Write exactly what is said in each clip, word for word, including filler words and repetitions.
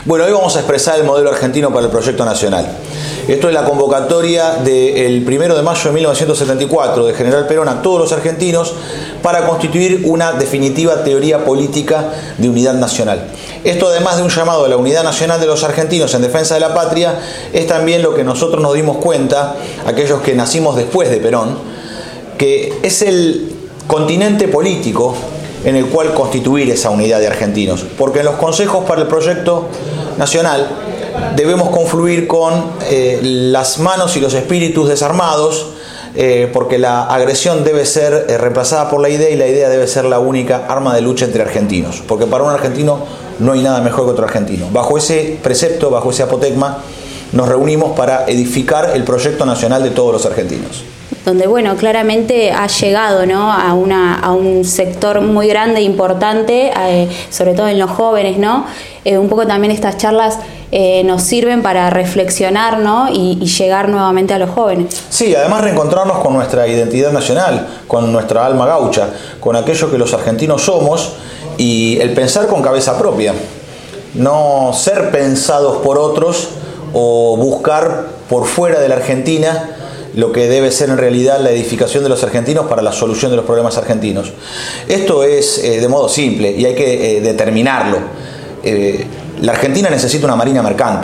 Bueno, hoy vamos a expresar el modelo argentino para el proyecto nacional. Esto es la convocatoria del primero de mayo de mil novecientos setenta y cuatro de General Perón a todos los argentinos para constituir una definitiva teoría política de unidad nacional. Esto, además de un llamado a la unidad nacional de los argentinos en defensa de la patria, es también lo que nosotros nos dimos cuenta, aquellos que nacimos después de Perón, que es el continente político en el cual constituir esa unidad de argentinos, porque en los consejos para el proyecto nacional debemos confluir con eh, las manos y los espíritus desarmados, eh, porque la agresión debe ser eh, reemplazada por la idea, y la idea debe ser la única arma de lucha entre argentinos, porque para un argentino no hay nada mejor que otro argentino. Bajo ese precepto, bajo ese apotegma, nos reunimos para edificar el proyecto nacional de todos los argentinos. Donde, bueno, claramente ha llegado, ¿no?, a, una, a un sector muy grande e importante, eh, sobre todo en los jóvenes, ¿no? Eh, un poco también estas charlas eh, nos sirven para reflexionar, ¿no?, y, y llegar nuevamente a los jóvenes. Sí, además reencontrarnos con nuestra identidad nacional, con nuestra alma gaucha, con aquello que los argentinos somos, y el pensar con cabeza propia, no ser pensados por otros o buscar por fuera de la Argentina lo que debe ser en realidad la edificación de los argentinos para la solución de los problemas argentinos. Esto es eh, de modo simple y hay que eh, determinarlo. Eh, la Argentina necesita una marina mercante.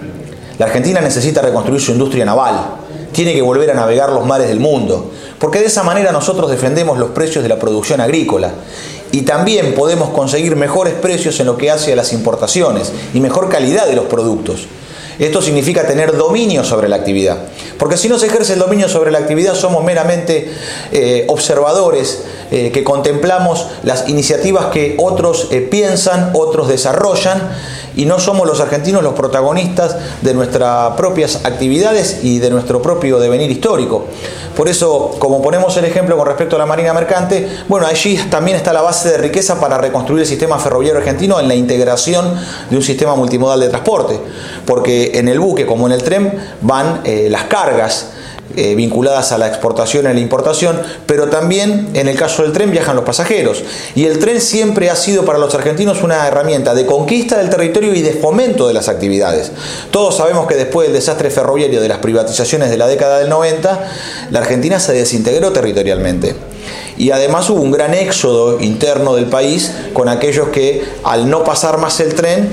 La Argentina necesita reconstruir su industria naval. Tiene que volver a navegar los mares del mundo, porque de esa manera nosotros defendemos los precios de la producción agrícola y también podemos conseguir mejores precios en lo que hace a las importaciones y mejor calidad de los productos. Esto significa tener dominio sobre la actividad, porque si no se ejerce el dominio sobre la actividad somos meramente eh, observadores eh, que contemplamos las iniciativas que otros eh, piensan, otros desarrollan, y no somos los argentinos los protagonistas de nuestras propias actividades y de nuestro propio devenir histórico. Por eso, como ponemos el ejemplo con respecto a la marina mercante, bueno, allí también está la base de riqueza para reconstruir el sistema ferroviario argentino en la integración de un sistema multimodal de transporte, porque en el buque como en el tren van eh, las cargas eh, vinculadas a la exportación y la importación, pero también en el caso del tren viajan los pasajeros, y el tren siempre ha sido para los argentinos una herramienta de conquista del territorio y de fomento de las actividades. Todos sabemos que después del desastre ferroviario de las privatizaciones de la década del noventa, la Argentina se desintegró territorialmente. Y además hubo un gran éxodo interno del país con aquellos que, al no pasar más el tren,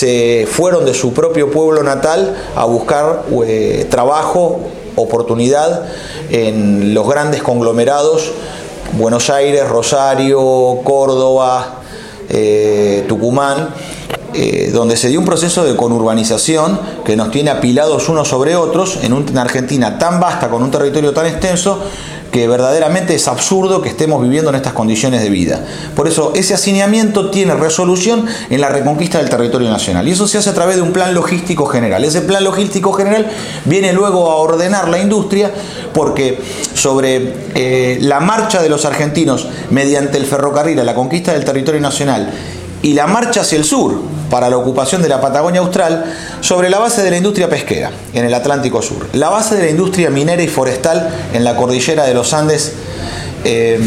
se fueron de su propio pueblo natal a buscar eh, trabajo, oportunidad en los grandes conglomerados, Buenos Aires, Rosario, Córdoba, eh, Tucumán, eh, donde se dio un proceso de conurbanización que nos tiene apilados unos sobre otros en una Argentina tan vasta, con un territorio tan extenso, que verdaderamente es absurdo que estemos viviendo en estas condiciones de vida. Por eso ese hacinamiento tiene resolución en la reconquista del territorio nacional, y eso se hace a través de un plan logístico general. Ese plan logístico general viene luego a ordenar la industria, porque sobre eh, la marcha de los argentinos mediante el ferrocarril a la conquista del territorio nacional y la marcha hacia el sur para la ocupación de la Patagonia Austral, sobre la base de la industria pesquera en el Atlántico Sur, la base de la industria minera y forestal en la cordillera de los Andes, eh,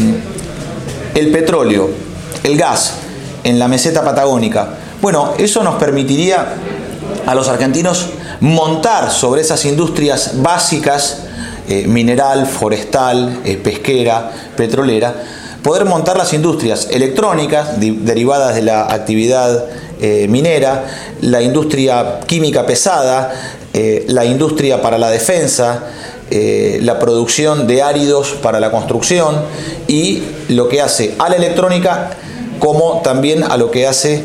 el petróleo, el gas en la meseta patagónica. Bueno, eso nos permitiría a los argentinos montar sobre esas industrias básicas, eh, mineral, forestal, eh, pesquera, petrolera, poder montar las industrias electrónicas de, derivadas de la actividad eh, minera, la industria química pesada, eh, la industria para la defensa, eh, la producción de áridos para la construcción, y lo que hace a la electrónica como también a lo que hace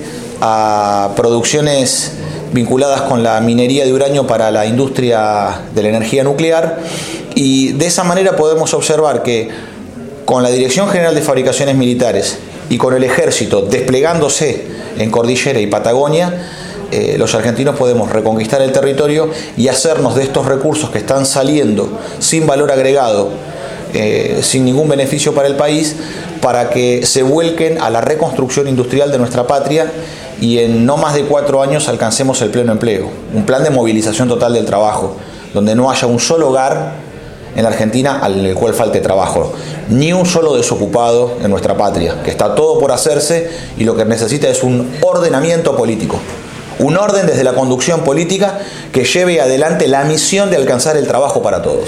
a producciones vinculadas con la minería de uranio para la industria de la energía nuclear. Y de esa manera podemos observar que con la Dirección General de Fabricaciones Militares y con el Ejército desplegándose en Cordillera y Patagonia, eh, los argentinos podemos reconquistar el territorio y hacernos de estos recursos que están saliendo sin valor agregado, eh, sin ningún beneficio para el país, para que se vuelquen a la reconstrucción industrial de nuestra patria y en no más de cuatro años alcancemos el pleno empleo, un plan de movilización total del trabajo, donde no haya un solo hogar en la Argentina al cual falte trabajo, ni un solo desocupado en nuestra patria, que está todo por hacerse y lo que necesita es un ordenamiento político. un orden desde la conducción política que lleve adelante la misión de alcanzar el trabajo para todos.